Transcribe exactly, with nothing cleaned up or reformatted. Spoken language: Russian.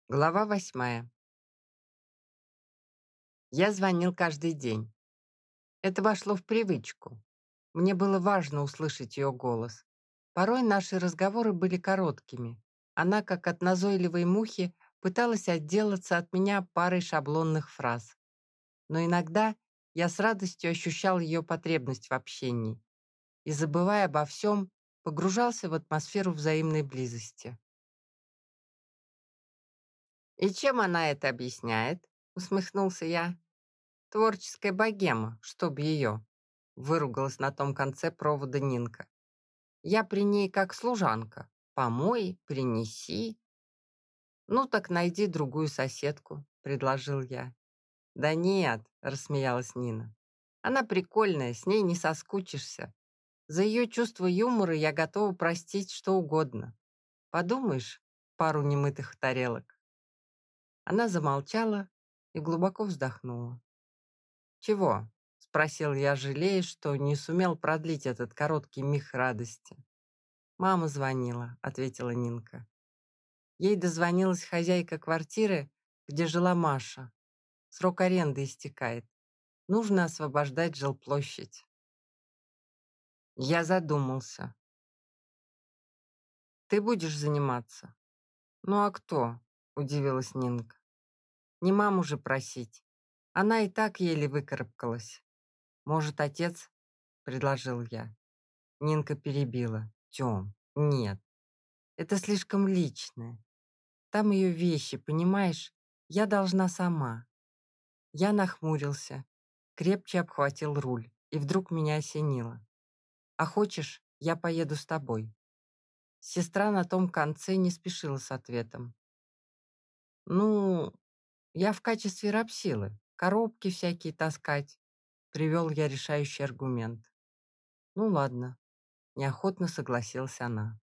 Глава восьмая. Я звонил каждый день. Это вошло в привычку. Мне было важно услышать ее голос. Порой наши разговоры были короткими. Она, как от назойливой мухи, пыталась отделаться от меня парой шаблонных фраз. Но иногда я с радостью ощущал ее потребность в общении и, забывая обо всем, погружался в атмосферу взаимной близости. «И чем она это объясняет?» — усмехнулся я. Творческая богема, чтоб ее, выругалась на том конце провода Нинка. Я при ней как служанка. Помой, принеси. Ну так найди другую соседку, предложил я. Да нет, рассмеялась Нина. Она прикольная, с ней не соскучишься. За ее чувство юмора я готова простить что угодно. Подумаешь, пару немытых тарелок. Она замолчала и глубоко вздохнула. «Чего?» — спросил я, жалея, что не сумел продлить этот короткий миг радости. «Мама звонила», — ответила Нинка. Ей дозвонилась хозяйка квартиры, где жила Маша. Срок аренды истекает. Нужно освобождать жилплощадь. Я задумался. «Ты будешь заниматься?» «Ну а кто?» — удивилась Нинка. «Не маму же просить. Она и так еле выкарабкалась. Может, отец?» — предложил я. Нинка перебила. «Тём, нет, это слишком личное. Там ее вещи, понимаешь? Я должна сама». Я нахмурился, крепче обхватил руль, и вдруг меня осенило. «А хочешь, я поеду с тобой?» Сестра на том конце не спешила с ответом. «Ну, я в качестве рабсилы, коробки всякие таскать», привел я решающий аргумент. «Ну ладно», неохотно согласилась она.